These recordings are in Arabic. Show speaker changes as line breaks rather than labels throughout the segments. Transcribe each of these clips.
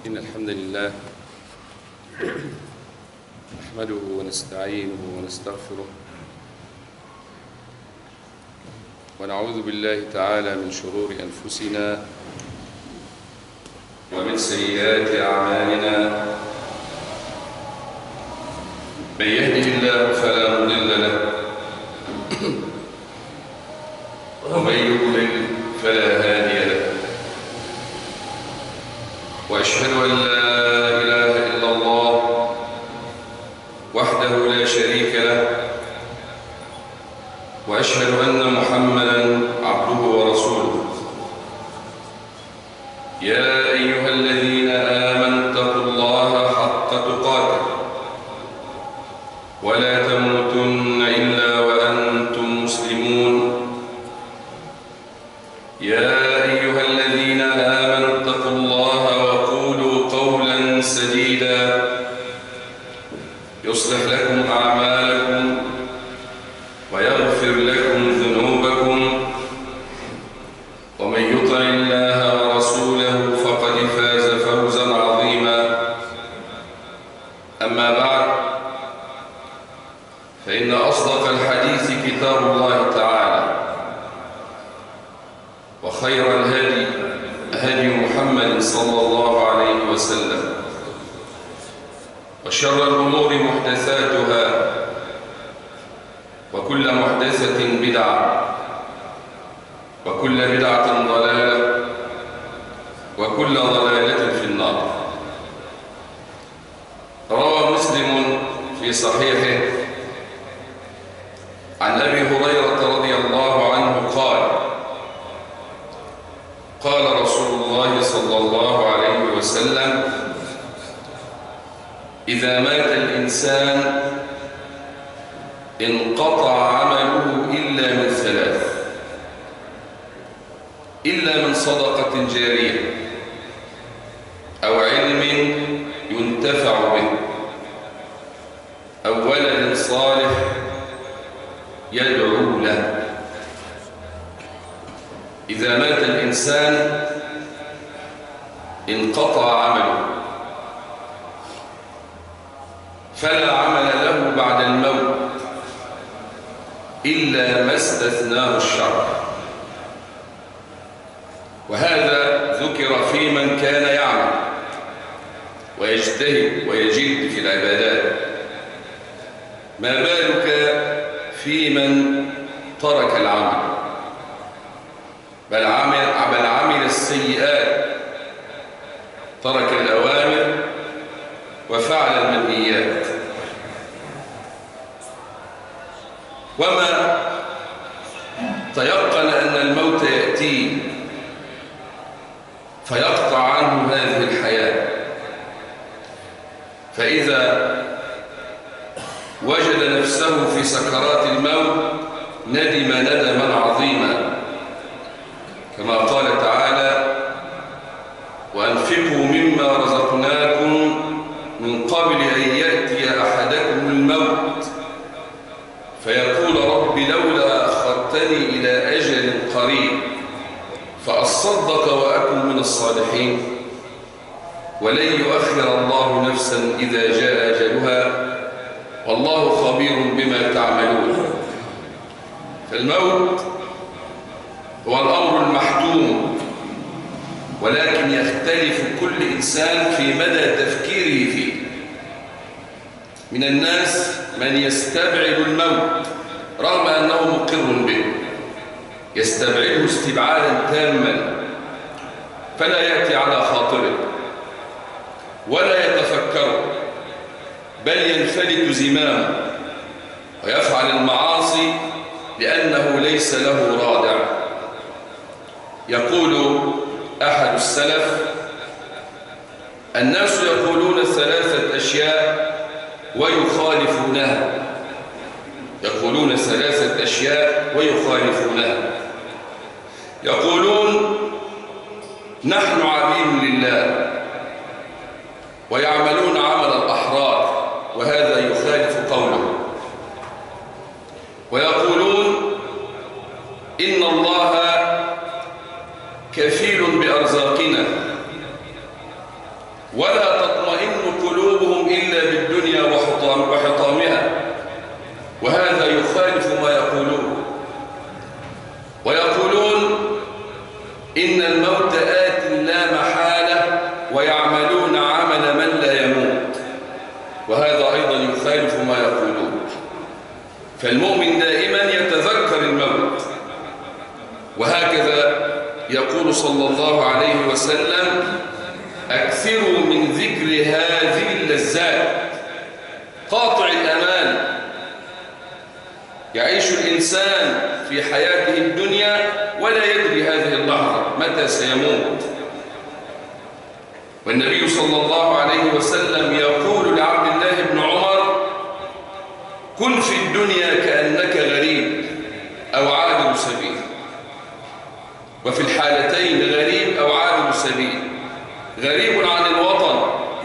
إن الحمد لله نحمده ونستعينه ونستغفره ونعوذ بالله تعالى من شرور أنفسنا ومن سيئات أعمالنا. من يهده الله فلا مضل له ومن يضلل فلا هادي له، وأشهد أن لا إله إلا الله وحده لا شريك له، وأشهد أن محمدًا عبده ورسوله. يا أيها الذين آمنوا اتقوا الله حق تقاته ولا تموتن إلا وأنتم مسلمون. يا أيها الذين آمنوا اتقوا الله وقولوا قولا سديدا يصلح لكم أعمالكم ويغفر لكم ذنوبكم، ومن يطع الله ورسوله فقد فاز فوزا عظيما. أما بعد، فإن أصدق الحديث كتاب الله تعالى، وخير الهدي هدي محمد صلى الله عليه وسلم، وشر الأمور محدثاتها، وكل محدثة بدعة، وكل بدعة ضلالة، وكل ضلالة في النار. روى مسلم في صحيحه عن أبي هريرة رضي الله عنه قال: قال رسول الله صلى الله عليه وسلم: إذا مات الإنسان انقطع عمله إلا من ثلاث، إلا من صدقة جارية أو علم ينتفع به أو ولد صالح يدعو له. إذا مات الإنسان انقطع عمله، فلا عمل له بعد الموت إلا ما استثناه الشرع. وهذا ذكر في من كان يعمل ويجتهد ويجد في العبادات، ما بالك في من ترك العمل بل عمل السيئات، ترك الأوامر وفعل المنهيات. وما تيقن أن الموت يأتيه فيقطع عنه هذه الحياة، فإذا وجد نفسه في سكرات الموت ندم ندما عظيما، كما قال تعالى: وأنفقوا مما رزقناكم من قبل أن يأتي أحدكم الموت فيقول رب لولا أخرتني إلى أجل قريب فأصدق وأكن من الصالحين ولن يؤخر الله نفسا إذا جاء أجلها والله خبير بما تعملون. فالموت هو الأمر المحتوم، ولكن يختلف كل إنسان في مدى تفكيره فيه. من الناس من يستبعد الموت رغم أنه مقر به، يستبعده استبعادا تاما، فلا يأتي على خاطره ولا يتفكر، بل ينفلت زمامه ويفعل المعاصي لأنه ليس له رادع. يقول أحد السلف: الناس يقولون ثلاثة أشياء ويخالفونها، يقولون ثلاثة أشياء ويخالفونها. يقولون نحن عبيد لله، ويعملون عمل الأحرار وهذا يخالف قوله. ويقولون إن الله كفيل بأرزاقنا، ولا تطمئن قلوبهم إلا بالدنيا وحطامها، وهذا يخالف ما يقولون. ويقولون إن الموت آت لا محالة، ويعملون عمل من لا يموت، وهذا أيضا يخالف ما يقولون. فالمؤمن دائما يتذكر الموت، وهكذا يقول صلى الله عليه وسلم: أكثروا من ذكر هذه اللذات. قاطع الأمان. يعيش الإنسان في حياته الدنيا ولا يدري هذه اللحظة متى سيموت. والنبي صلى الله عليه وسلم يقول لعبد الله بن عمر: كن في الدنيا كأنك غريب أو عابر سبيل. وفي الحالتين غريب أو عابر سبيل. غريب عن الوطن،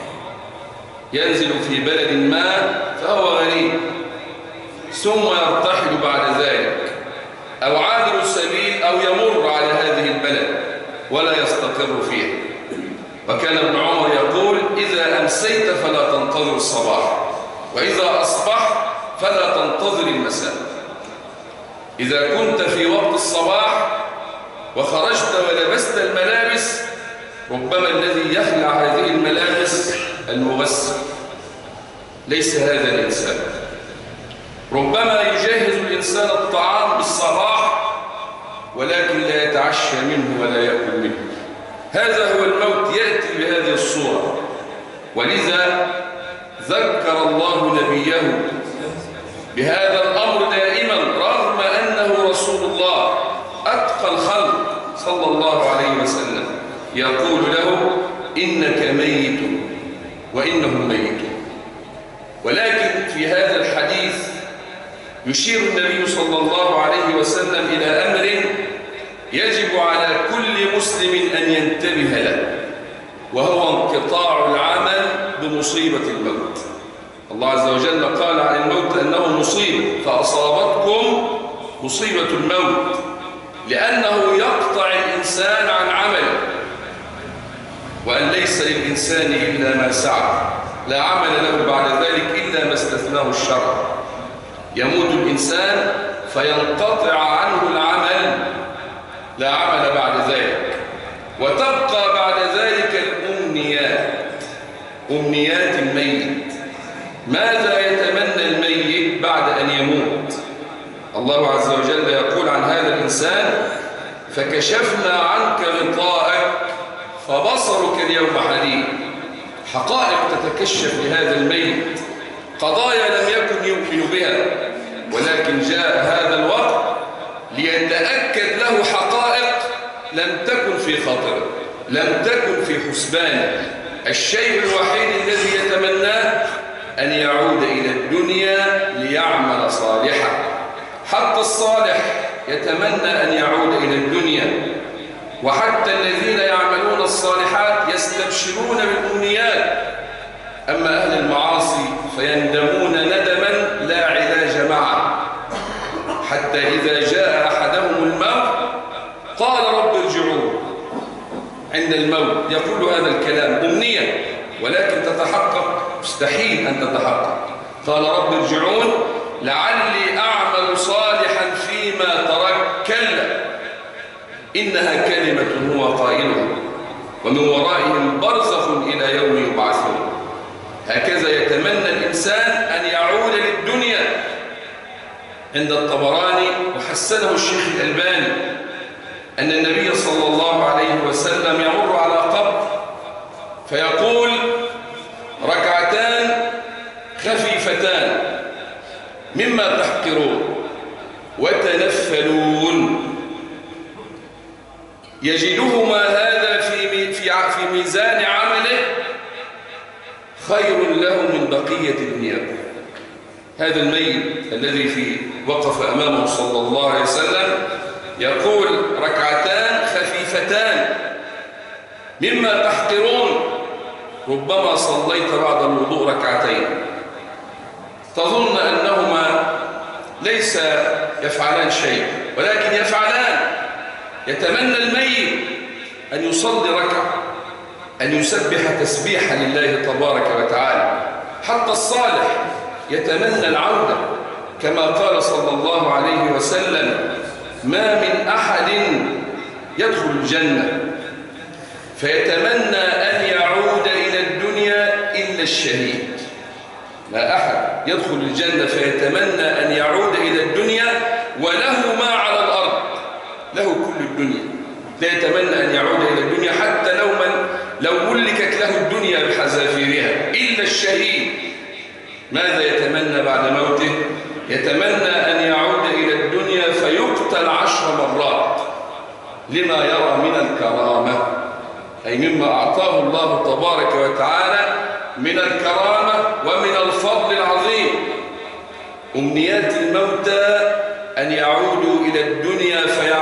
ينزل في بلد ما فهو غريب ثم يرتحل بعد ذلك، أو عابر السبيل أو يمر على هذه البلد ولا يستقر فيها. وكان ابن عمر يقول: إذا أمسيت فلا تنتظر الصباح، وإذا أصبحت فلا تنتظر المساء. إذا كنت في وقت الصباح وخرجت ولبست الملابس، ربما الذي يخلع هذه الملابس المغسل، ليس هذا الإنسان. ربما يجهز الإنسان الطعام بالصباح ولكن لا يتعشى منه ولا يأكل منه. هذا هو الموت، يأتي بهذه الصورة. ولذا ذكر الله نبيه بهذا الأمر دائما، رغم أنه رسول الله أتقى الخلق صلى الله عليه وسلم، يقول له: إنك ميت وإنهم ميتون. ولكن في هذا الحديث يشير النبي صلى الله عليه وسلم إلى أمر يجب على كل مسلم أن ينتبه له، وهو انقطاع العمل بمصيبة الموت. الله عز وجل قال عن الموت أنه مصيبة، فأصابتكم مصيبة الموت، لأنه يقطع الإنسان عن عمله، وأن ليس للإنسان إلا ما سعى، لا عمل له بعد ذلك إلا ما استثناه الشرع. يموت الإنسان فينقطع عنه العمل، لا عمل بعد ذلك، وتبقى بعد ذلك الأمنيات، أمنيات الميت. ماذا يتمنى الميت بعد أن يموت؟ الله عز وجل يقول عن هذا الإنسان: فكشفنا عنك غطاءك فبصرك اليوم حديد. حقائق تتكشف لهذا الميت، قضايا لم يكن يؤمن بها، ولكن جاء هذا الوقت ليتأكد له حقائق لم تكن في خاطره، لم تكن في حسبانه. الشيء الوحيد الذي يتمناه أن يعود إلى الدنيا ليعمل صالحا. حتى الصالح يتمنى أن يعود إلى الدنيا، وحتى الذين يعملون الصالحات يستبشرون بالأمنيات. أما أهل المعاصي فيندمون ندما لا علاج معه، حتى إذا جاء أحدهم الموت قال: رب ارجعون. عند الموت يقول هذا الكلام، أمنية ولكن تتحقق؟ مستحيل أن تتحقق. قال: رب ارجعون لعلي أعمل صالحا فيما ترك. كلا إنها كلمة هو قائلها ومن ورائهم برزخ إلى يوم يبعثون. هكذا يتمنى الإنسان أن يعود للدنيا. عند الطبراني وحسنه الشيخ الألباني أن النبي صلى الله عليه وسلم يمر على قبر فيقول: ركعتان خفيفتان مما تحقرون وتنفلون، يجدهما هذا في ميزان عمله خير له من بقية دنياكم. هذا الميت الذي وقف أمامه صلى الله عليه وسلم يقول: ركعتان خفيفتان مما تحقرون. ربما صليت بعد الوضوء ركعتين تظن أنهما ليس يفعلان شيء، ولكن يفعلان. يتمنى الميت أن يصلي ركعة، أن يسبح تسبيحا لله تبارك وتعالى. حتى الصالح يتمنى العودة، كما قال صلى الله عليه وسلم: ما من أحد يدخل الجنة فيتمنى أن يعود إلى الدنيا إلا الشهيد. ما أحد يدخل الجنة فيتمنى أن يعود إلى الدنيا وله ما على الأرض، له كل الدنيا، لا يتمنى أن يعود إلى الدنيا حتى لو ملكت له الدنيا بحذافيرها، إلا الشهيد. ماذا يتمنى بعد موته؟ يتمنى أن يعود إلى الدنيا فيقتل 10 مرات لما يرى من الكرامة، أي مما أعطاه الله تبارك وتعالى من الكرامة ومن الفضل العظيم. أمنيات الموتى أن يعودوا إلى الدنيا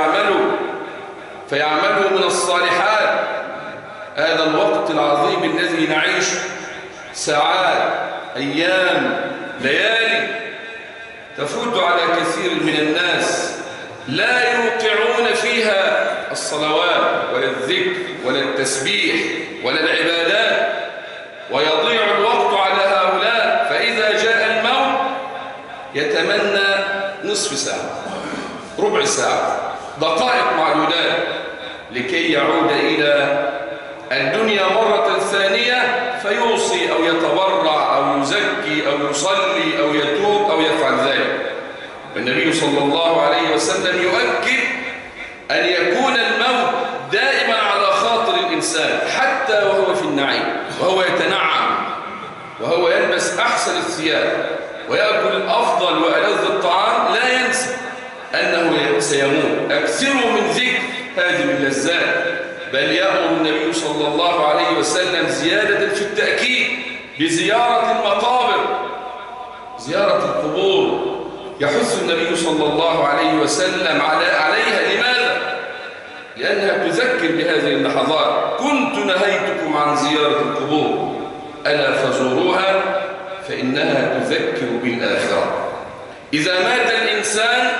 فيعملوا من الصالحات. هذا الوقت العظيم الذي نعيش ساعات، أيام، ليالي تفوت على كثير من الناس لا يوقعون فيها الصلوات ولا الذكر ولا التسبيح ولا العبادات، ويضيع الوقت على هؤلاء. فإذا جاء الموت يتمنى نصف ساعة، ربع ساعة، دقائق معدودات لكي يعود إلى الدنيا مرة ثانية، فيوصي أو يتبرع أو يزكي أو يصلي أو يتوب أو يفعل ذلك. والنبي صلى الله عليه وسلم يؤكد أن يكون الموت دائما على خاطر الإنسان، حتى وهو في النعيم، وهو يتنعم، وهو يلبس أحسن الثياب، ويأكل أفضل وألذ الطعام، لا ينسى أنه سيموت. أكثروا من ذكر هذه اللذات، بل يأمر النبي صلى الله عليه وسلم زيادة في التأكيد بزيارة المقابر، زيارة القبور. يحث النبي صلى الله عليه وسلم عليها. لماذا؟ لأنها تذكر بهذه اللحظات. كنت نهيتكم عن زيارة القبور ألا فزوروها فإنها تذكر بالآخرة. إذا مات الإنسان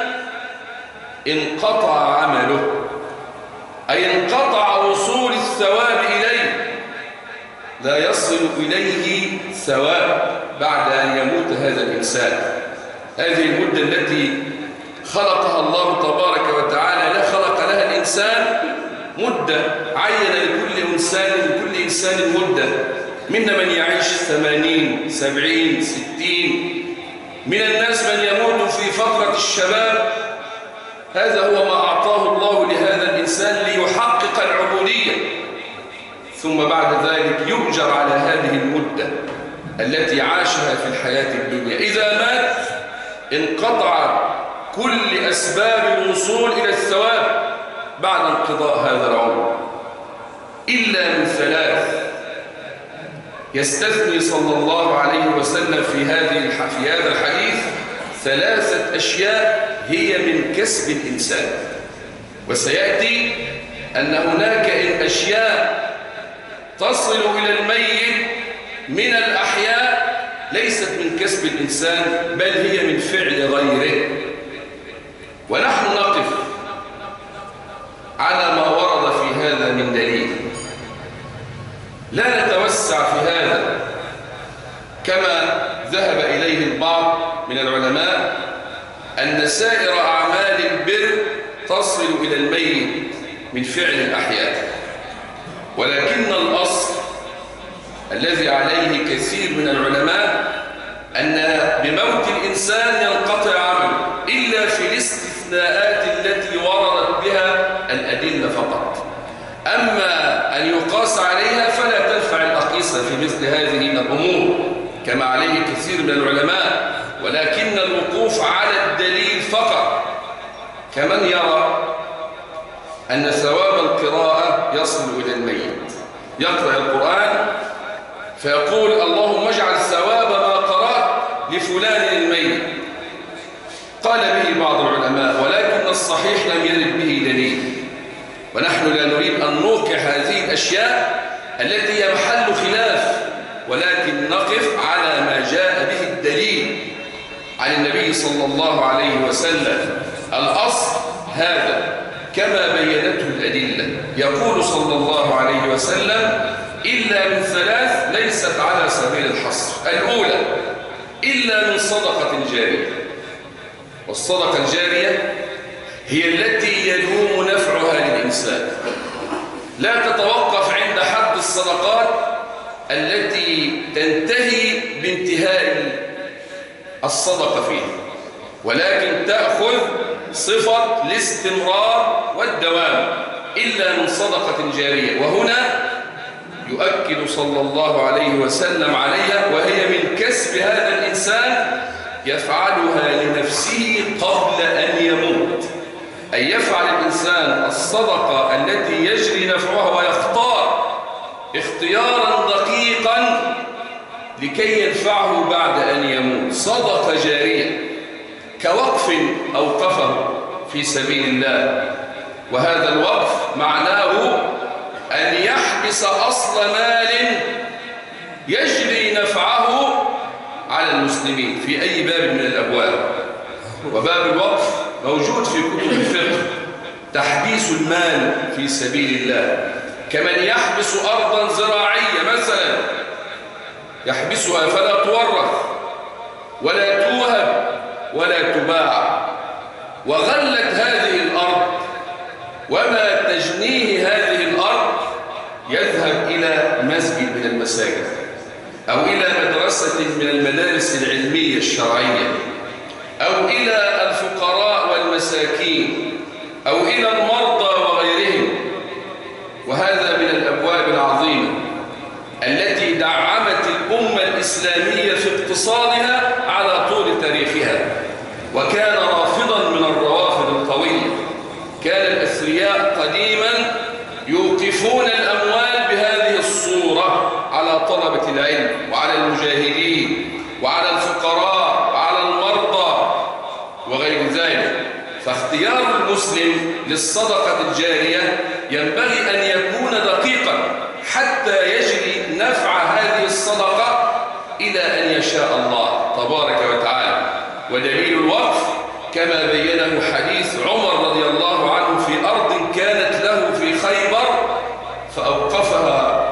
انقطع عمله، أي انقطع وصول الثواب إليه، لا يصل إليه ثواب بعد أن يموت هذا الإنسان. هذه المدة التي خلقها الله تبارك وتعالى، لا خلق لها الإنسان مدة، عين لكل إنسان مدة. منا من يعيش 80 70 60، من الناس من يموت في فترة الشباب. هذا هو ما أعطاه الله لهذا الإنسان ليحقق العبودية، ثم بعد ذلك يؤجر على هذه المدة التي عاشها في الحياة الدنيا. إذا مات انقطع كل أسباب الوصول إلى الثواب بعد انقضاء هذا العمر، إلا من 3. يستثني صلى الله عليه وسلم في هذا الحديث 3 أشياء هي من كسب الإنسان. وسيأتي أن هناك أشياء تصل إلى الميت من الأحياء ليست من كسب الإنسان، بل هي من فعل غيره. ونحن نقف على ما ورد في هذا من دليل، لا نتوسع في هذا كما ذهب إليه البعض من العلماء أن سائر أعمال البر تصل إلى الميت من فعل الأحياء. ولكن الأصل الذي عليه كثير من العلماء أن بموت الإنسان ينقطع عمله، إلا في الاستثناءات التي وردت بها الأدلة فقط. أما أن يقاس عليها فلا تنفع الأقيسة في مثل هذه الأمور كما عليه كثير من العلماء، ولكن الوقوف على الدليل فقط، كمن يرى أن ثواب القراءة يصل إلى الميت، يقرأ القرآن فيقول اللهم اجعل ثواب ما قرأت لفلان الميت. قال به بعض العلماء، ولكن الصحيح لم يرد به دليل، ونحن لا نريد أن نوقع هذه الأشياء التي هي محل خلاف، ولكن نقف على ما جاء به الدليل عن النبي صلى الله عليه وسلم. الأصل هذا كما بينته الأدلة. يقول صلى الله عليه وسلم إلا من ثلاث ليست على سبيل الحصر. الأولى إلا من صدقة جارية، والصدقة الجارية هي التي يدوم نفعها للإنسان، لا تتوقف عند حد الصدقات التي تنتهي بانتهاء الصدقة فيها، ولكن تأخذ صفة الاستمرار والدوام إلا من صدقة جارية. وهنا يؤكد صلى الله عليه وسلم عليها، وهي من كسب هذا الإنسان يفعلها لنفسه قبل أن يموت، أي يفعل الإنسان الصدقة التي يجري نفعها ويختار اختيارا دقيقا لكي ينفعه بعد أن يموت. صدقة جارية كوقف أوقفه في سبيل الله، وهذا الوقف معناه أن يحبس أصل مال يجري نفعه على المسلمين في أي باب من الأبواب. وباب الوقف موجود في كتب الفقه، تحبيس المال في سبيل الله، كمن يحبس أرضا زراعية مثلا، يحبسها فلا تورث ولا توهب ولا تباع، وغلت هذه الأرض وما تجنيه هذه الأرض يذهب إلى مسجد من المساجد أو إلى مدرسة من المدارس العلمية الشرعية أو إلى الفقراء والمساكين أو إلى المرضى وغيرهم. وهذا من الأبواب العظيمة التي دعمت الأمة الإسلامية في اقتصادها على طول تاريخها، وكان رافضا من الروافض القوية. كان الأثرياء قديما يوقفون الأموال بهذه الصورة على طلبة العلم وعلى المجاهدين وعلى الفقراء وعلى المرضى وغير ذلك. فاختيار المسلم للصدقة الجارية ينبغي أن يكون دقيقا حتى يجري نفع هذه الصدقة إلى أن يشاء الله تبارك وتعالى. ودليل الوقف كما بينه حديث عمر رضي الله عنه في أرض كانت له في خيبر فأوقفها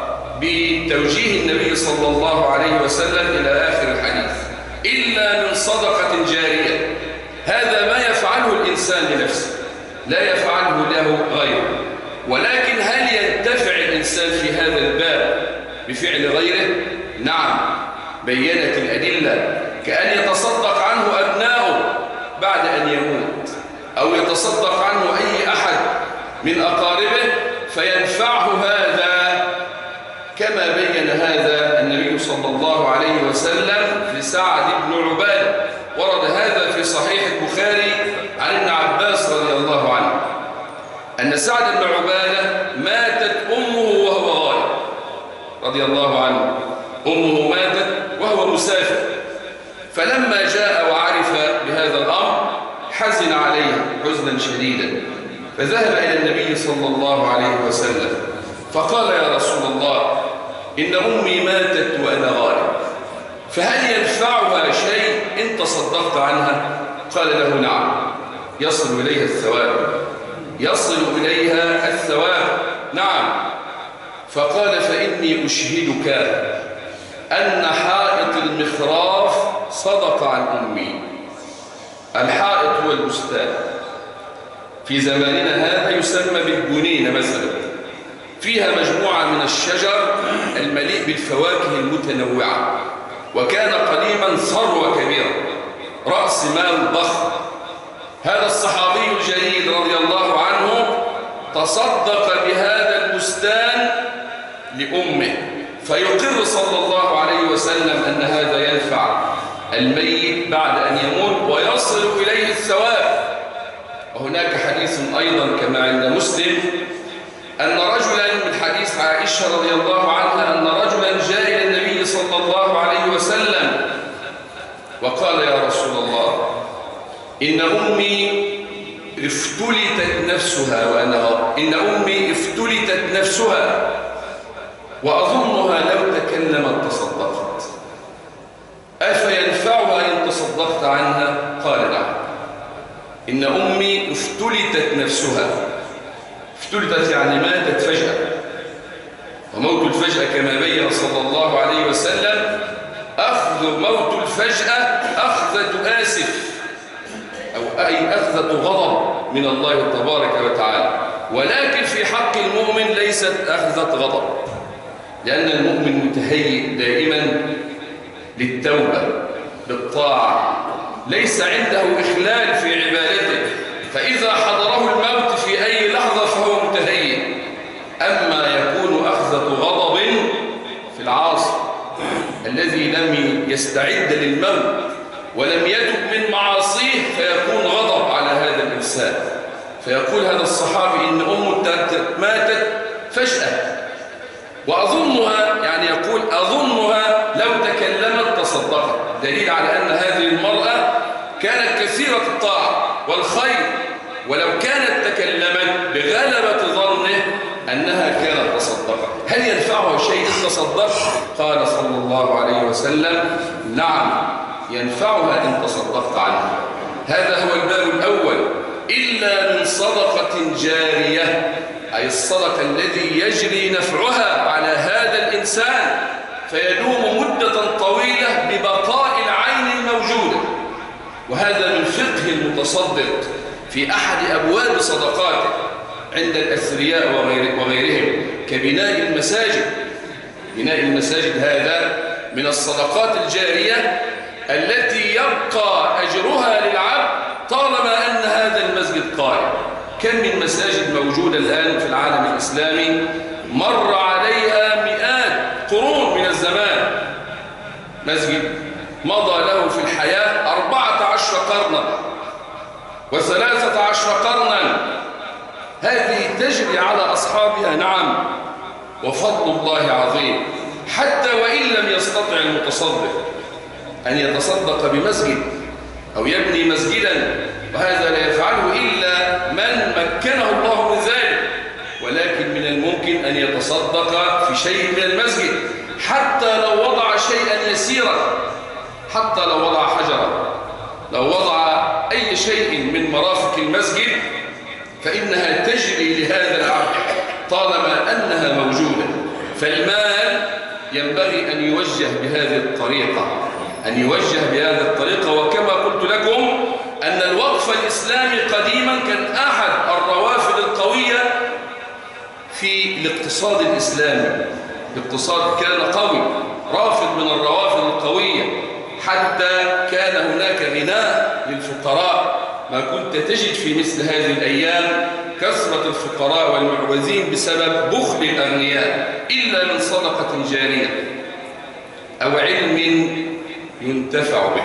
بتوجيه النبي صلى الله عليه وسلم إلى آخر الحديث. إلا من صدقة جارية، هذا ما يفعله الإنسان لنفسه لا يفعله له غيره. ولكن هل ينتفع الإنسان في هذا الباب بفعل غيره؟ نعم، بينت الأدلة، كأن يتصدق عنه أبناؤه بعد أن يموت، أو يتصدق عنه أي أحد من أقاربه فينفعه هذا، كما بين هذا النبي صلى الله عليه وسلم لسعد بن عبادة. ورد هذا في صحيح البخاري عن ابن عباس رضي الله عنه أن سعد بن عبادة ماتت أمه وهو غائب رضي الله عنه. أمه ماتت وهو مسافر، فلما جاء وعرف بهذا الأمر حزن عليها حزنا شديدا، فذهب إلى النبي صلى الله عليه وسلم فقال: يا رسول الله، إن أمي ماتت وأنا غائب، فهل ينفعها شيء إن تصدقت عنها؟ قال له: نعم، يصل إليها الثواب، يصل إليها الثواب، نعم. فقال: فإني أشهدك أن حائط المخراف صدق عن أمي. الحائط هو البستان، في زماننا هذا يسمى بالجنينة مثلا، فيها مجموعة من الشجر المليء بالفواكه المتنوعة، وكان قديما ثروة كبيرة، رأس مال ضخم. هذا الصحابي الجليل رضي الله عنه تصدق بهذا البستان لأمه، فيقر صلى الله عليه وسلم أن هذا ينفع الميت بعد أن يموت ويصل إليه الثواب. وهناك حديث أيضا كما عند مسلم أن رجلا من حديث عائشة رضي الله عنها أن رجلا جاء إلى النبي صلى الله عليه وسلم وقال: يا رسول الله، إن أمي افتلتت نفسها وأنا غائب، إن أمي افتلتت نفسها وأظنها لو تكلمت تصدقت، أفينفعها إن تصدقت عنها؟ قال: نعم. إن أمي افتلتت نفسها، افتلتت يعني ماتت فجأة، وموت الفجأة كما بين صلى الله عليه وسلم أخذ موت الفجأة أخذة آسف، أو أي أخذة غضب من الله تبارك وتعالى. ولكن في حق المؤمن ليست أخذة غضب، لأن المؤمن متهيئ دائما للتوبة بالطاعة، ليس عنده إخلال في عبادته، فإذا حضره الموت في أي لحظة فهو متهيئ. أما يكون أخذة غضب في العاصي الذي لم يستعد للموت ولم يتب من معاصيه، فيكون غضب على هذا الإنسان. فيقول هذا الصحابي إن أمه ماتت فجأة، وأظنها، يعني يقول أظنها لو تكلمت تصدقت، دليل على أن هذه المرأة كانت كثيرة الطاعة والخير، ولو كانت تكلمت بغلبة ظنه أنها كانت تصدقت. هل ينفعها شيء إن تصدقت؟ قال صلى الله عليه وسلم نعم ينفعها إن تصدقت عنها. هذا هو الباب الأول. إلا من صدقة جارية، أي الصدقة الذي يجري نفعها على هذا الإنسان فيدوم مدة طويلة ببقاء العين الموجودة. وهذا من فقه المتصدق في أحد أبواب صدقاته عند الأثرياء وغيرهم كبناء المساجد. بناء المساجد هذا من الصدقات الجارية التي يبقى أجرها للعبد طالما أن هذا المسجد قائم. كم من مساجد موجودة الآن في العالم الإسلامي مر عليها مئات قرون من الزمان، مسجد مضى له في الحياة 14 قرنا و13 قرنا، هذه تجري على أصحابها نعم، وفضل الله عظيم. حتى وإن لم يستطع المتصدق أن يتصدق بمسجد أو يبني مسجدا، وهذا لا يفعله إلا من مكنه الله من ذلك، ولكن من الممكن أن يتصدق في شيء من المسجد، حتى لو وضع شيئا يسيرا، حتى لو وضع حجرا، لو وضع أي شيء من مرافق المسجد فإنها تجري لهذا العبد طالما أنها موجودة. فالمال ينبغي أن يوجه بهذه الطريقة، أن يوجه بهذه الطريقة. وكما قلت لكم أن الوقف الإسلامي قديما كان أحد الروافد القوية في الاقتصاد الإسلامي. الاقتصاد كان قوي، رافد من الروافد القوية، حتى كان هناك غناء للفقراء. ما كنت تجد في مثل هذه الأيام كثرة الفقراء والمعوزين بسبب بخل الأغنياء، إلا من صدقة جارية أو علم ينتفع به.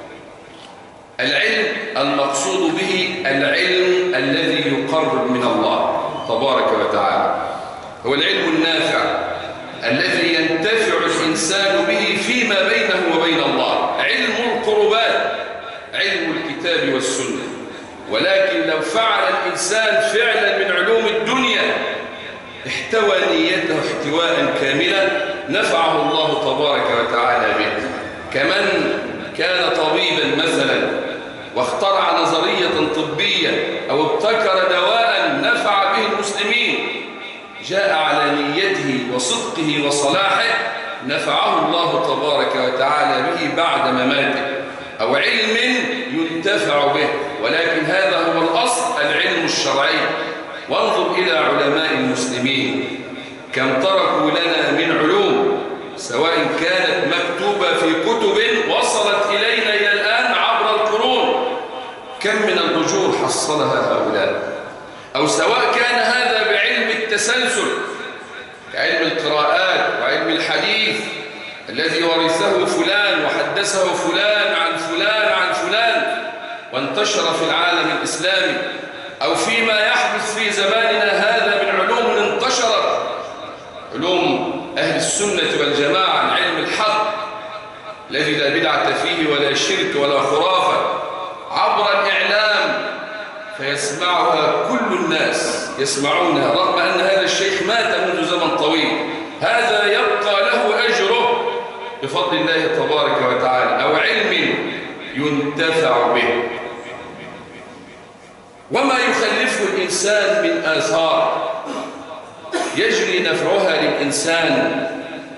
العلم المقصود به العلم الذي يقرب من الله تبارك وتعالى، هو العلم النافع الذي ينتفع الإنسان به فيما بينه وبين الله، علم القربات، علم الكتاب والسنة. ولكن لو فعل الإنسان فعلا من علوم الدنيا احتوى نيته احتواء كاملا نفعه الله تبارك وتعالى به. كمن كان طبيبا مثلا واخترع نظرية طبية أو ابتكر دواء نفع به المسلمين، جاء على نيته وصدقه وصلاحه نفعه الله تبارك وتعالى به بعد مماته. أو علم ينتفع به، ولكن هذا هو الأصل العلم الشرعي. وانظر إلى علماء المسلمين كم تركوا لنا من علوم، سواء كانت مكتوبة في كتب وصلت إلينا إلى الآن عبر القرون، كم من الأجور حصلها هؤلاء، أو سواء كان هذا بعلم التسلسل كعلم القراءات وعلم الحديث الذي ورثه فلان وحدثه فلان عن فلان عن فلان وانتشر في العالم الإسلامي، أو فيما يحدث في زماننا هذا من علوم انتشرت، علوم أهل السنة والجماعة، علم الحق الذي لا بدعة فيه ولا شرك ولا خرافة، عبر الإعلام فيسمعها كل الناس يسمعونها، رغم أن هذا الشيخ مات منذ زمن طويل، هذا يبقى له أجره بفضل الله تبارك وتعالى. أو علم ينتفع به، وما يخلفه الإنسان من آثار يجري نفعها للإنسان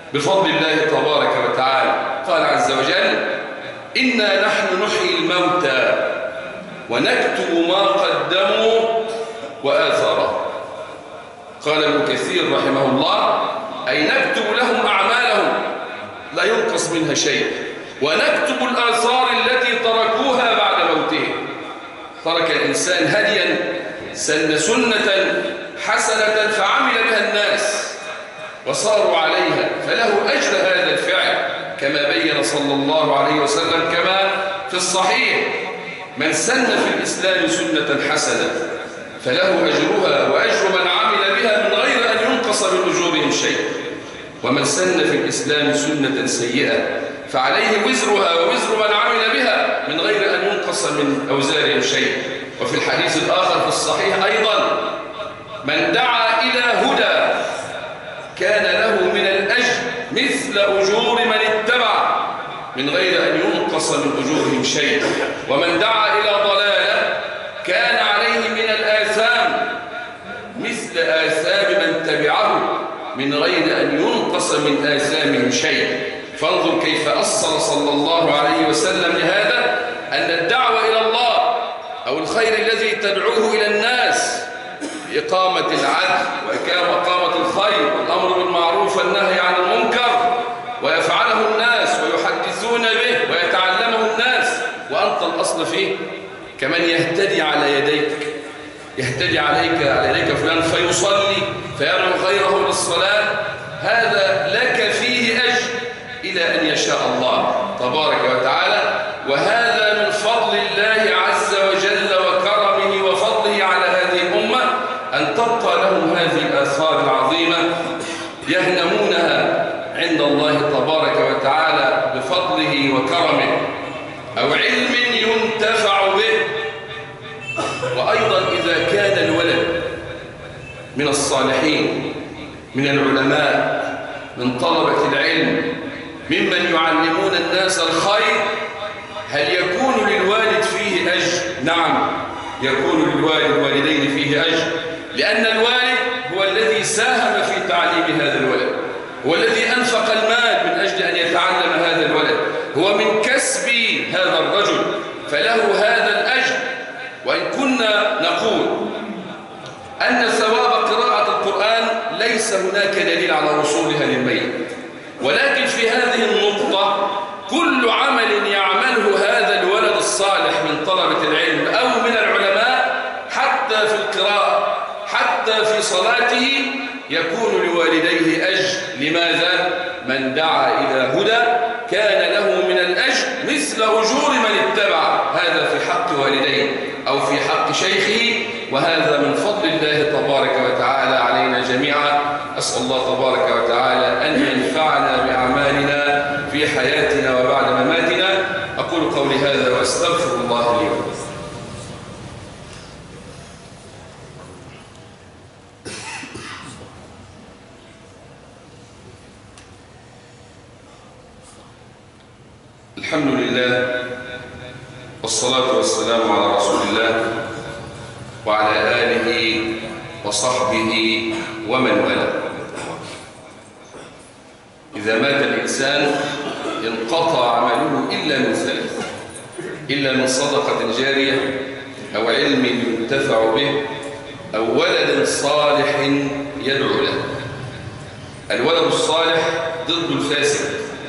بفضل الله تبارك وتعالى. قال عز وجل: إنا نحن نحيي الموتى ونكتب ما قدموا وآثارهم. قال ابن كثير رحمه الله: أي نكتب لهم أعمالهم لا ينقص منها شيء، ونكتب الآثار التي تركوها بعد موتهم. ترك الإنسان هديا، سن سنة حسنة فعمل بها الناس وصاروا عليها، فله أجر هذا الفعل كما بين صلى الله عليه وسلم كما في الصحيح: من سن في الإسلام سنة حسنة فله أجرها وأجر من عمل بها من غير أن ينقص من أجورهم شيء، ومن سن في الإسلام سنة سيئة فعليه وزرها ووزر من عمل بها من غير أن ينقص من أوزارهم شيء. وفي الحديث الآخر في الصحيح أيضا: من دعا إلى هدى كان له من الأجر مثل أجور من اتبع من غير أن ينقص من أجورهم شيء، ومن دعا إلى ضلالة كان عليه من الآثام مثل آثام من تبعه من غير أن ينقص من آثامهم شيء. فانظر كيف أصل صلى الله عليه وسلم لهذا، أن الدعوة إلى الله أو الخير الذي تدعوه إلى الناس بإقامة العدل وإقامة الخير والأمر بالمعروف والنهي عن المنكر ويفعله الناس ويحدثون به ويتعلمه الناس وأنت الأصل فيه، كمن يهتدي على يديك، يهتدي عليك فلان فيصلي فيدعو غيره للصلاة، هذا لك فيه أجر إلى أن يشاء الله تبارك وتعالى. وهذا من فضل الله عز وجل وكرمه وفضله على هذه الأمة أن تبقى لهم هذه الآثار العظيمة يهنمونها عند الله تبارك وتعالى بفضله وكرمه، أو علم ينتفع به. وأيضا إذا كان الولد من الصالحين من العلماء من طلبة العلم ممن يعلمون الناس الخير، هل يكون للوالد فيه أجر؟ نعم، يكون للوالدين فيه أجر، لأن الوالد هو الذي ساهم في تعليم هذا الولد، هو الذي أنفق المال من أجل أن يتعلم هذا الولد، هو من كسب هذا الرجل، فله هذا الأجر. وإن كنا نقول أن ثواب قراءة القرآن ليس هناك دليل على وصولها للميت، ولكن في هذه النقطة كل عمل يعمله هذا الولد الصالح من طلبة العلم أو من العلماء حتى في القراءة حتى في صلاته يكون لوالديه أجر. لماذا؟ من دعا إلى هدى كان له من الأجر مثل أجور من اتبع، هذا في حق والديه أو في حق شيخه، وهذا من فضل الله تبارك وتعالى علينا جميعا. أسأل الله تبارك وتعالى أن ينفعنا بأعمالنا في حياتنا وبعد مماتنا. أقول قولي هذا وأستغفر الله لي ولكم. الحمد لله والصلاة والسلام على رسول الله وعلى آله وصحبه ومن والاه. إذا مات الإنسان انقطع عمله إلا من ثلاث: إلا من صدقة جارية أو علم ينتفع به أو ولد صالح يدعو له. الولد الصالح ضد الفاسد،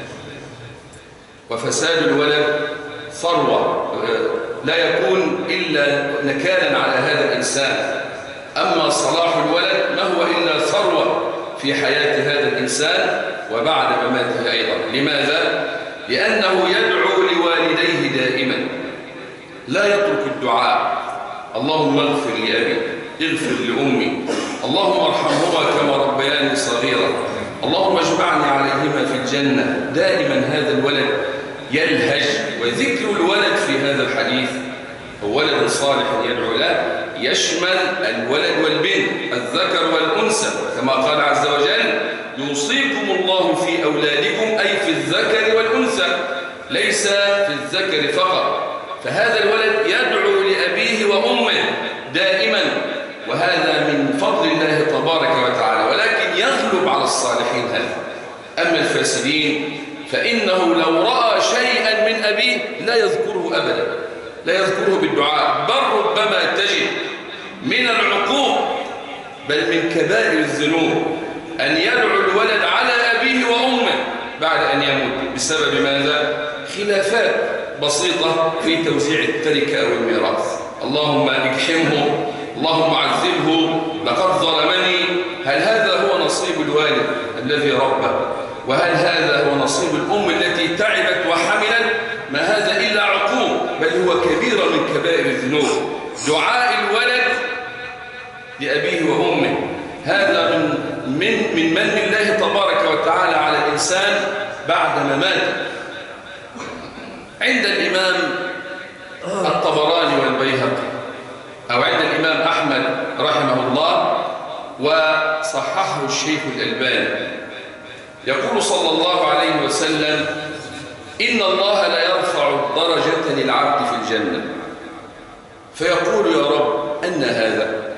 وفساد الولد ثروة لا يكون إلا نكالا على هذا الإنسان. أما صلاح الولد ما هو إلا ثروة في حياة هذا الإنسان وبعد مماته أيضا. لماذا؟ لأنه يدعو لوالديه دائما، لا يترك الدعاء: اللهم اغفر لأبي، اغفر لأمي، اللهم ارحمهما كما ربياني صغيرا، اللهم اجمعني عليهما في الجنة. دائما هذا الولد يلهج. وذكر الولد في هذا الحديث هو ولد صالح يدعو له يشمل الولد والبنت، الذكر والأنثى، كما قال عز وجل: يوصيكم الله في أولادكم، أي في الذكر والأنثى، ليس في الذكر فقط. فهذا الولد يدعو لأبيه وأمه دائما، وهذا من فضل الله تبارك وتعالى. ولكن يغلب على الصالحين هذا، أما الفاسدين فإنه لو رأى شيئا من أبيه لا يذكره أبدا، لا يذكره بالدعاء، بل ربما تجد من العقوق بل من كبائر الذنوب أن يدعو الولد على أبيه وأمه بعد أن يموت بسبب ماذا؟ خلافات بسيطة في توزيع التركة أو الميراث. اللهم اجحمه، اللهم عذبه، لقد ظلمني. هل هذا هو نصيب الوالد الذي ربى؟ وهل هذا هو نصيب الأم التي تعبت وحملت؟ ما هذا إلا عقوق، بل هو كبيرة من كبائر الذنوب. دعاء الولد لأبيه وأمه هذا من من الله تبارك وتعالى على الإنسان بعد مماته. عند الإمام الطبراني والبيهقي أو عند الإمام أحمد رحمه الله وصححه الشيخ الألباني، يقول صلى الله عليه وسلم: إن الله لا يرفع الدرجة للعبد في الجنة فيقول يا رب أن هذا؟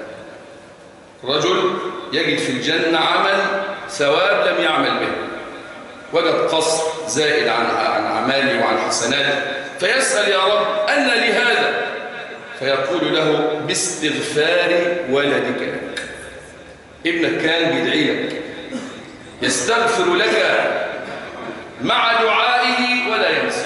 رجل يجد في الجنة عمل ثواب لم يعمل به، وجد قصر زائد عن أعماله وعن حسناته، فيسأل يا رب أن لهذا؟ فيقول له: باستغفار ولدك لك. ابنك كان بيدعي لك، يستغفر لك مع دعائه ولا ينسى.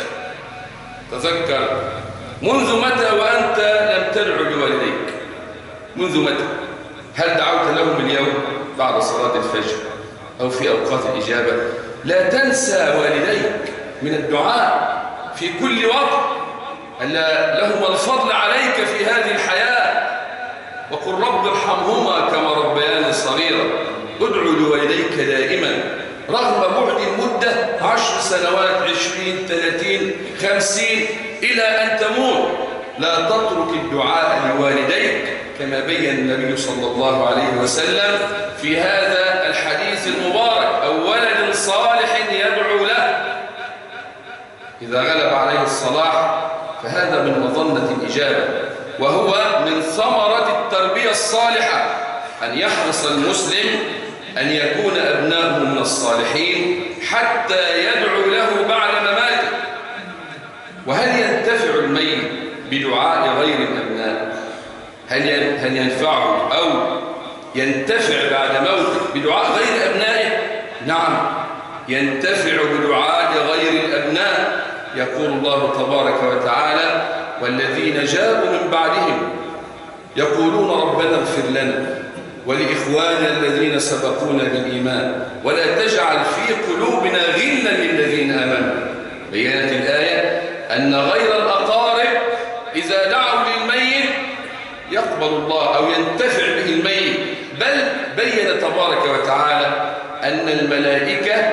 تذكر منذ متى وأنت لم تدعو لوالديك؟ منذ متى؟ هل دعوت لهم اليوم بعد صلاة الفجر أو في أوقات الإجابة؟ لا تنسى والديك من الدعاء في كل وقت، ألا لهم الفضل عليك في هذه الحياة. وقل رب ارحمهما كما ربياني صغيرا. ادعو لوالديك دائما رغم بعد المدة 10 سنوات 20 30 50 إلى أن تموت. لا تترك الدعاء لوالديك كما بين النبي صلى الله عليه وسلم في هذا الحديث المبارك: أو ولد صالح يدعو له. إذا غلب عليه الصلاح فهذا من مظنة الإجابة، وهو من ثمرة التربية الصالحة أن يحرص المسلم أن يكون أبناؤه من الصالحين حتى يدعو له بعد مماته. وهل ينتفع الميت بدعاء غير الأبناء؟ هل ينفعه أو ينتفع بعد موته بدعاء غير أبنائه؟ نعم، ينتفع بدعاء غير الأبناء. يقول الله تبارك وتعالى: والذين جاءوا من بعدهم يقولون ربنا اغفر لنا ولإخواننا الذين سبقونا بالإيمان ولا تجعل في قلوبنا غلا للذين آمنوا. بينت الآية أن غير الأقارب إذا دعوا للميت يقبل الله أو ينتفع به الميت، بل بين تبارك وتعالى أن الملائكة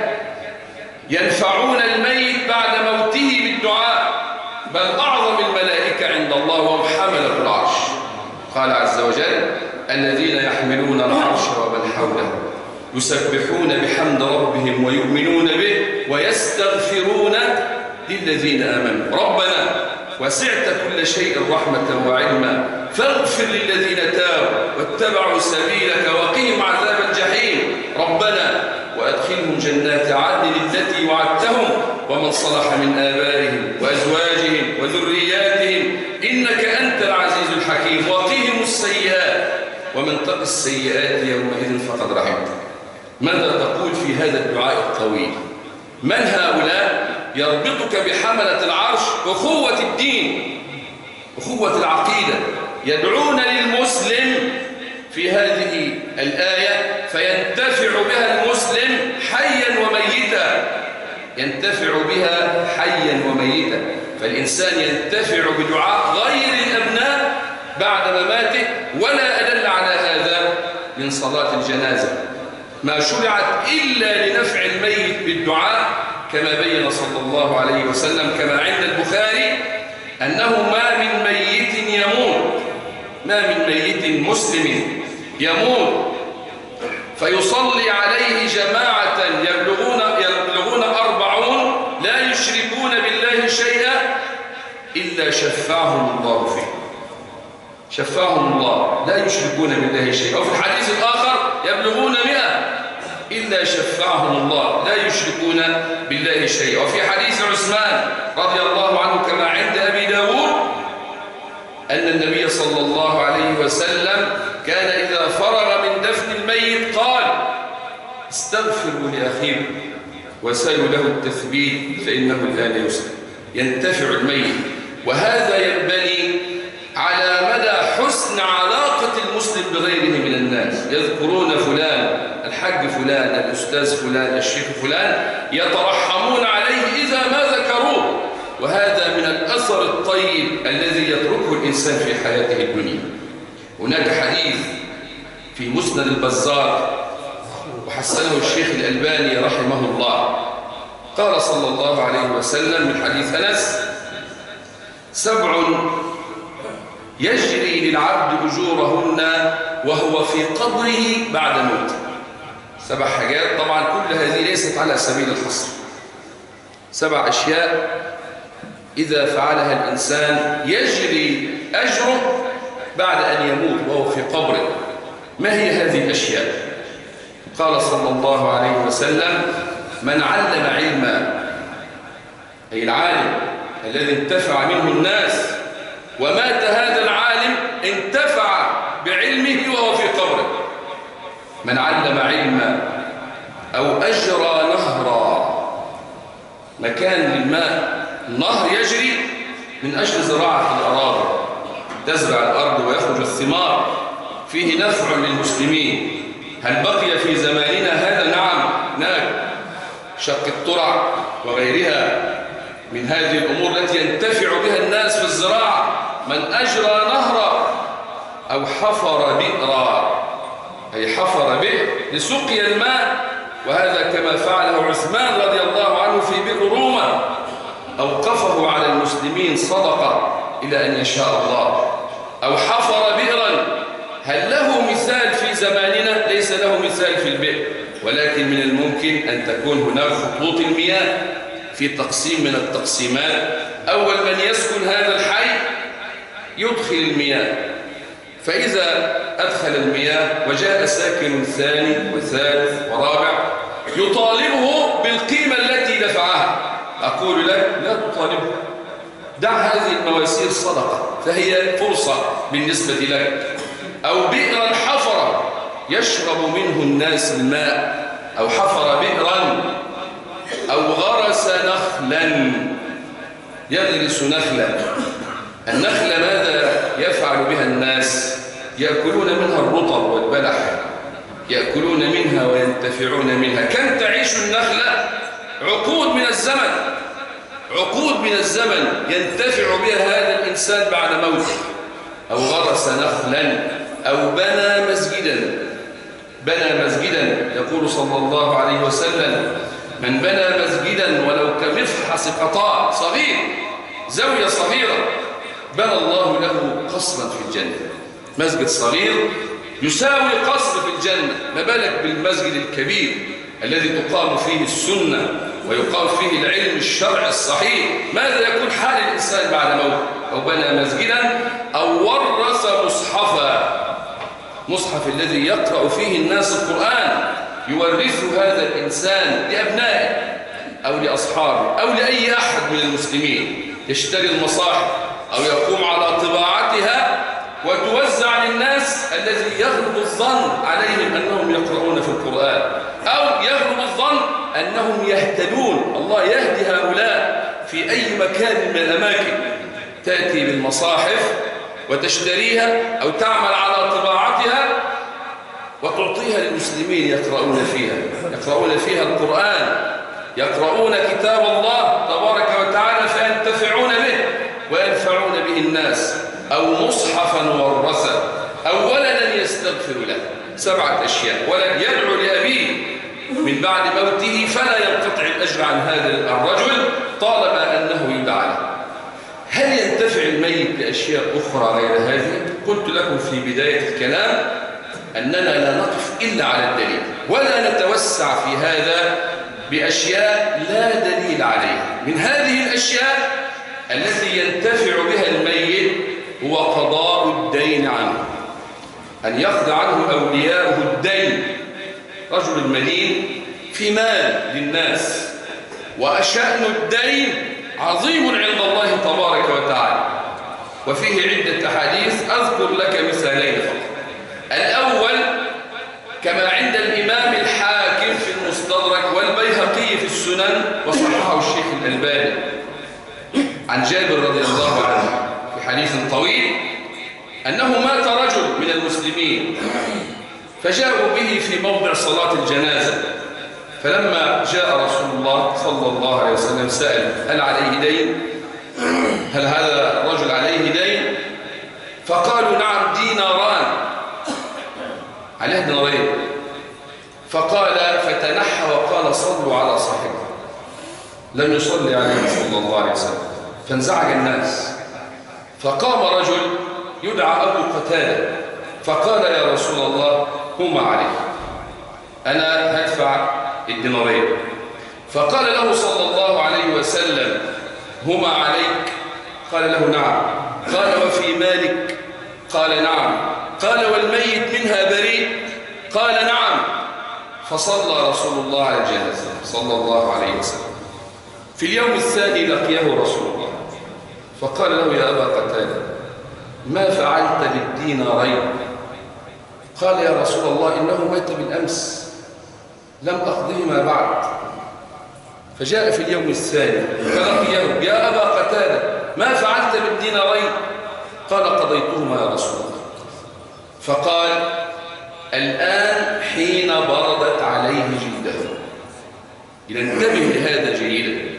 ينفعون الميت بعد موته بالدعاء، بل أعظم الملائكة عند الله وهم حملة العرش. قال عز وجل: الذين يحملون العرش ومن حوله يسبحون بحمد ربهم ويؤمنون به ويستغفرون للذين آمنوا ربنا وسعت كل شيء رحمة وعلما فاغفر للذين تابوا واتبعوا سبيلك وقهم عذاب الجحيم ربنا وأدخلهم جنات عدن التي وعدتهم ومن صلح من آبائهم وأزواجهم وذرياتهم إنك أنت العزيز الحكيم وقهم السيئات ومن تق السيئات يومئذ فقد رحمته. ماذا تقول في هذا الدعاء الطويل؟ من هؤلاء؟ يربطك بحملة العرش أخوة الدين، أخوة العقيدة، يدعون للمسلم في هذه الآية فينتفع بها المسلم حيا وميتا، ينتفع بها حيا وميتا. فالإنسان ينتفع بدعاء غير الأبناء بعد مماته، ولا أدل على هذا من صلاة الجنازة، ما شرعت إلا لنفع الميت بالدعاء، كما بين صلى الله عليه وسلم كما عند البخاري أنه ما من ميت يموت، ما من ميت مسلم يموت فيصلي عليه جماعة يبلغون 40 لا يشركون بالله شيئا إلا شفاهم الله فيه، شفاهم الله لا يشركون بالله شيئا. وفي الحديث الآخر يبلغون 100 إلا إلا شفعهم الله لا يشركون بالله شيئا. وفي حديث عثمان رضي الله عنه كما عند أبي داود أن النبي صلى الله عليه وسلم كان إذا فرغ من دفن الميت قال: استغفروا لأخيكم وسلوا له التثبيت فإنه الآن يسلم. ينتفع الميت، وهذا ينبني على مدى حسن علاقة المسلم بغيره من الناس. يذكرون فلان، الحج فلان، الأستاذ فلان، الشيخ فلان، يترحمون عليه إذا ما ذكروه، وهذا من الأثر الطيب الذي يتركه الإنسان في حياته الدنيا. هناك حديث في مسند البزار وحسنه الشيخ الألباني رحمه الله، قال صلى الله عليه وسلم من حديث أنس: 7 يجري للعبد أجورهن وهو في قبره بعد موته. 7 حاجات، طبعا كل هذه ليست على سبيل الحصر. 7 أشياء إذا فعلها الإنسان يجري أجره بعد أن يموت وهو في قبره. ما هي هذه الأشياء؟ قال صلى الله عليه وسلم: من علم علما، أي العالم الذي انتفع منه الناس، ومات هذا العالم انتفع بعلمه وهو في قبره. من علم علما أو أجرى نهرا، مكان للماء، النهر يجري من أجل زراعة الأراضي، تزرع الأرض ويخرج الثمار، فيه نفع للمسلمين. هل بقي في زماننا هذا؟ نعم، هناك شق الترع وغيرها من هذه الأمور التي ينتفع بها الناس في الزراعة. من أجرى نهرا أو حفر بئرا، أي حفر بئر لسقي الماء، وهذا كما فعله عثمان رضي الله عنه في بئر روما، أوقفه على المسلمين صدقة إلى أن يشاء الله. أو حفر بئرا، هل له مثال في زماننا؟ ليس له مثال في البئر، ولكن من الممكن أن تكون هناك خطوط المياه في تقسيم من التقسيمات. أول من يسكن هذا الحي يدخل المياه، فإذا أدخل المياه وجاء ساكن ثاني وثالث ورابع يطالبه بالقيمة التي دفعها، أقول لك لا تطالبه، دع هذه المواسير صدقة، فهي فرصة بالنسبة لك. أو بئرا حفر يشرب منه الناس الماء، أو حفر بئرا، أو غرس نخلا يغرس نخلا. النخلة ماذا يفعل بها الناس؟ يأكلون منها الرطب والبلح، يأكلون منها وينتفعون منها. كم تعيش النخلة؟ عقود من الزمن، عقود من الزمن ينتفع بها هذا الإنسان بعد موته. أو غرس نخلا، أو بنى مسجدا. بنى مسجدا، يقول صلى الله عليه وسلم: من بنى مسجدا ولو كمفحص قطاع صغير، زاوية صغيرة، بنى الله له قصرا في الجنة. مسجد صغير يساوي قصر في الجنة، ما بالك بالمسجد الكبير الذي تقام فيه السنة ويقام فيه العلم الشرعي الصحيح. ماذا يكون حال الإنسان بعد موته؟ أو بنى مسجدا، أو ورث مصحفا، مصحف الذي يقرأ فيه الناس القرآن، يورث هذا الإنسان لأبنائه أو لأصحابه أو لأي أحد من المسلمين، يشتري المصاحف أو يقوم على طباعتها وتوزع للناس الذي يغلب الظن عليهم أنهم يقرؤون في القرآن، أو يغلب الظن أنهم يهتدون. الله يهدي هؤلاء في أي مكان من الأماكن. تأتي بالمصاحف وتشتريها أو تعمل على طباعتها وتعطيها للمسلمين يقرؤون فيها، يقرؤون فيها القرآن، يقرؤون كتاب الله تبارك وتعالى فينتفعون به وينفعون به الناس. أو مصحفا ورثه، أو ولدا يستغفر له. 7 أشياء. ولد يدعو لأبيه من بعد موته فلا ينقطع الأجر عن هذا الرجل طالما أنه يدعى له. هل ينتفع الميت بأشياء أخرى غير هذه؟ قلت لكم في بداية الكلام أننا لا نقف إلا على الدليل، ولا نتوسع في هذا بأشياء لا دليل عليها. من هذه الأشياء التي ينتفع بها الميت هو قضاء الدين عنه، أن يقضي عنه أولياؤه الدين. رجل مدين في مال للناس، وشأن الدين عظيم عند الله تبارك وتعالى، وفيه عدة أحاديث أذكر لك مثالين فقط. الأول كما عند الإمام الحاكم في المستدرك والبيهقي في السنن وصححه الشيخ الألباني عن جابر رضي الله عنه في حديث طويل أنه مات رجل من المسلمين فجاءوا به في موضع صلاة الجنازة، فلما جاء رسول الله صلى الله عليه وسلم سأل هل عليه دين؟ هل هذا الرجل عليه دين؟ فقالوا نعم ديناران، عليه دينارين. فقال فتنحى وقال صلوا على صاحبه، لم يصلي عليه صلى الله عليه وسلم، فانزعج الناس. فقام رجل يدعى أبو قتادة فقال يا رسول الله هما عليه، أنا هدفع الدينارين. فقال له صلى الله عليه وسلم هما عليك؟ قال له نعم. قال وفي مالك؟ قال نعم. قال والميت منها بريء؟ قال نعم. فصلى رسول الله على الجنازة صلى الله عليه وسلم. في اليوم الثاني لقيه رسول الله فقال له يا أبا قتادة ما فعلت بالدينارين؟ قال يا رسول الله إنه مات بالأمس لم أقضهما بعد. فجاء في اليوم الثاني فلقيه يا أبا قتادة ما فعلت بالدينارين؟ قال قضيتهما يا رسول الله. فقال الآن حين بردت عليه جلده. لننتبه لهذا جيدا،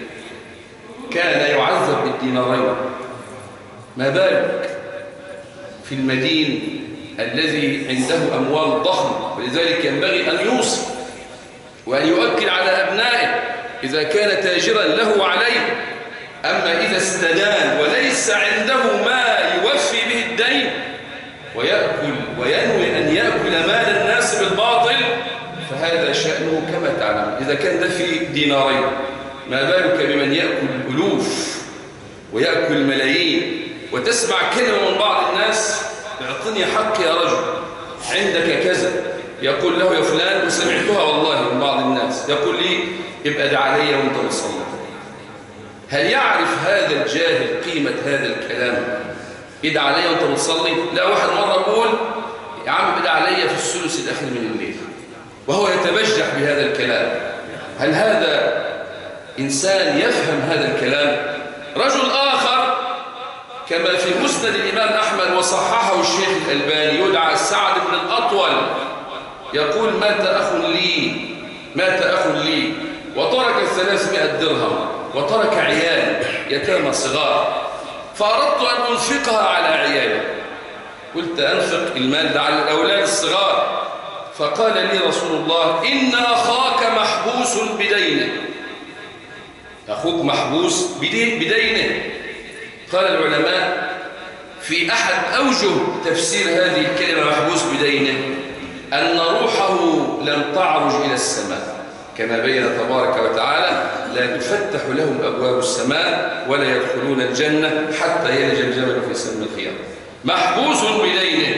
كان يعذب بالدينارين، ما بالك في المدين الذي عنده أموال ضخمة، ولذلك ينبغي أن يوصي وأن يؤكد على أبنائه إذا كان تاجرا له عليه. أما إذا استدان وليس عنده ما يوفي به الدين ويأكل وينوي أن يأكل مال الناس بالباطل فهذا شأنه كما تعلم. إذا كان ده في دينارين ما بالك بمن يأكل ألوف ويأكل ملايين. وتسمع كلمة من بعض الناس اعطني حق يا رجل عندك كذا، يقول له يا فلان وسمعتها والله من بعض الناس يقول لي ابقى دع علي وانت بتصلي. هل يعرف هذا الجاهل قيمة هذا الكلام؟ ادع علي وانت بتصلي؟ لا، واحد مرة يقول يا عم ادع علي في الثلث الأخير من الليل وهو يتبجح بهذا الكلام. هل هذا إنسان يفهم هذا الكلام؟ رجل آخر كما في مسند الإمام أحمد وصححه الشيخ الألباني يدعى سعد بن الأطول يقول مات أخ لي وترك 300 درهم وترك عيال يتامى صغار، فأردت أن أنفقها على عيالي. قلت أنفق المال على الأولاد الصغار. فقال لي رسول الله إن أخاك محبوس بدينه. أخوك محبوس بدينه. قال العلماء في أحد أوجه تفسير هذه الكلمة محبوس بدينه أن روحه لم تعرج إلى السماء كما بين تبارك وتعالى لا تفتح لهم أبواب السماء ولا يدخلون الجنة حتى يلج الجمل في سم الخياط. محبوس بدينه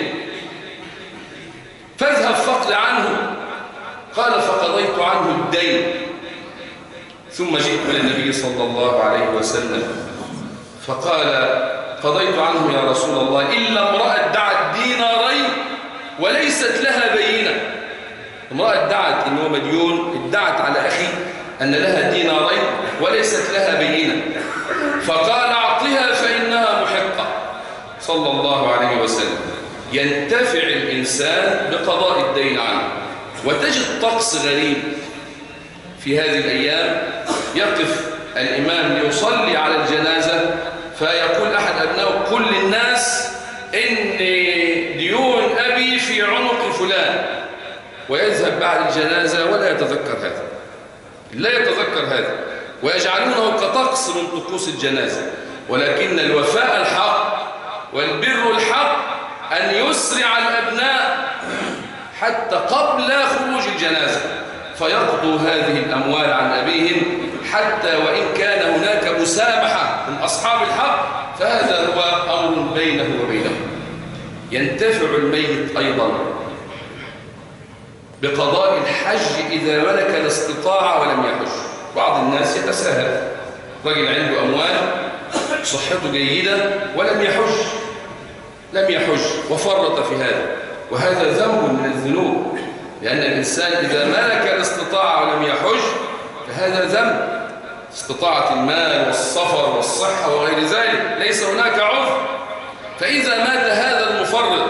فاذهب فاقض عنه. قال فقضيت عنه الدين ثم جئت إلى النبي صلى الله عليه وسلم فقال قضيت عنه يا رسول الله إلا امرأة دعت دينارين وليست لها بينة. امرأة دعت إنه مديون، ادعت على أخي أن لها دينارين وليست لها بينة، فقال أعطها فإنها محقة صلى الله عليه وسلم. ينتفع الإنسان بقضاء الدين عنه. وتجد طقس غريب في هذه الأيام، يقف الإمام ليصلي على الجنازة فيقول أحد أبنائه قل للناس إن ديون أبي في عنق فلان، ويذهب بعد الجنازة ولا يتذكر هذا، لا يتذكر هذا، ويجعلونه كطقس من طقوس الجنازة. ولكن الوفاء الحق والبر الحق أن يسرع الأبناء حتى قبل خروج الجنازة فيقضوا هذه الأموال عن أبيهم، حتى وإن كان هناك مسامحة من أصحاب الحق فهذا هو أمر بينه وبينهم. ينتفع الميت أيضا بقضاء الحج إذا ملك الاستطاعة ولم يحج. بعض الناس يتساهل، رجل عنده أموال، صحته جيدة، ولم يحج وفرط في هذا، وهذا ذنب من الذنوب، لأن الإنسان إذا ملك الاستطاعة ولم يحج فهذا ذنب. استطاعة المال والسفر والصحة وغير ذلك ليس هناك عذر. فإذا مات هذا المفرط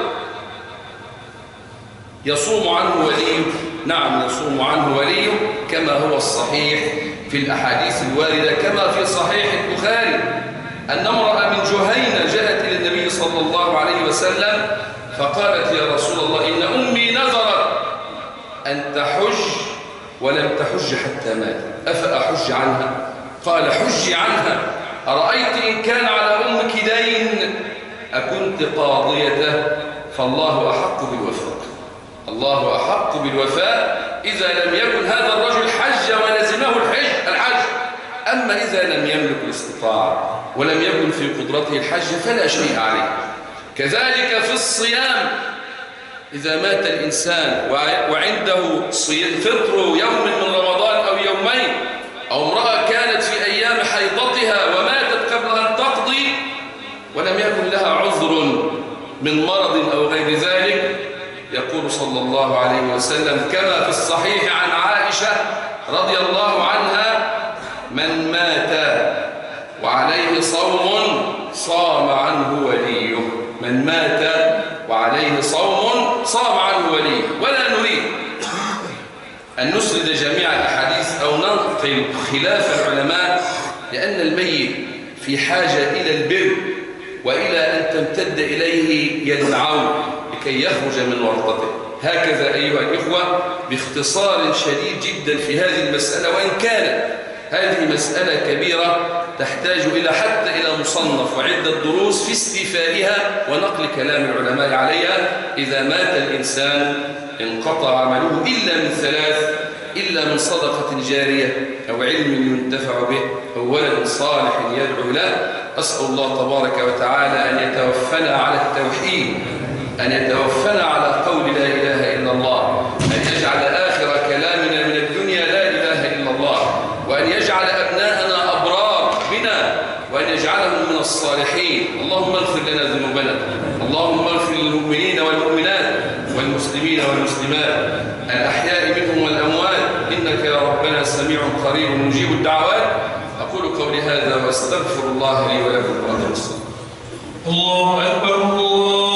يصوم عنه وليه؟ نعم، يصوم عنه وليه كما هو الصحيح في الأحاديث الواردة، كما في صحيح البخاري أن امرأة من جهينة جاءت إلى النبي صلى الله عليه وسلم فقالت: يا رسول الله، إن أمي نذرت أن تحج ولم تحج حتى مات، أفأحج عنها؟ قال: حجي عنها. أرأيت إن كان على أمك دين أكنت قاضيته؟ فالله أحق بالوفاء، الله أحق بالوفاء إذا لم يكن هذا الرجل حج ولزمه الحج. أما إذا لم يملك الاستطاعة ولم يكن في قدرته الحج فلا شيء عليه. كذلك في الصيام، إذا مات الإنسان وعنده فطر يوم من رمضان أو يومين، أو امرأة كانت في أيام حيضتها وماتت قبل أن تقضي ولم يكن لها عذر من مرض أو غير ذلك، يقول صلى الله عليه وسلم كما في الصحيح عن عائشة رضي الله عنها: من مات وعليه صوم صام عنه وليه. من مات وعليه صوم صام عنه وليه. ولا نريد أن نسرد جميع الأحاديث أو ننقل خلاف العلماء، لأن الميت في حاجة إلى البر وإلى أن تمتد إليه يد العون لكي يخرج من ورطته. هكذا أيها الإخوة باختصار شديد جدا في هذه المسألة، وإن كانت هذه مسألة كبيرة تحتاج حتى إلى مصنف وعدة دروس في استيفائها ونقل كلام العلماء عليها. إذا مات الإنسان انقطع عمله إلا من ثلاث: إلا من صدقة جارية أو علم ينتفع به أو ولد صالح يدعو له. أسأل الله تبارك وتعالى أن يتوفنا على التوحيد، أن يتوفنا على قول لا إله إلا الله، أن يجعل آخر كلامنا من الدنيا لا إله إلا الله، وأن يجعل أبناءنا أبرار بنا، وأن يجعلهم من الصالحين. اللهم اغفر لنا ذنوبنا، اللهم اغفر للمؤمنين والمؤمنات والمسلمين والمسلمات الأحياء منهم والأموات، إنك يا ربنا سميع قريب مجيب الدعوات. أقول قولي هذا وأستغفر الله لي ولكم وأتوب الصلاة.
الله أكبر. الله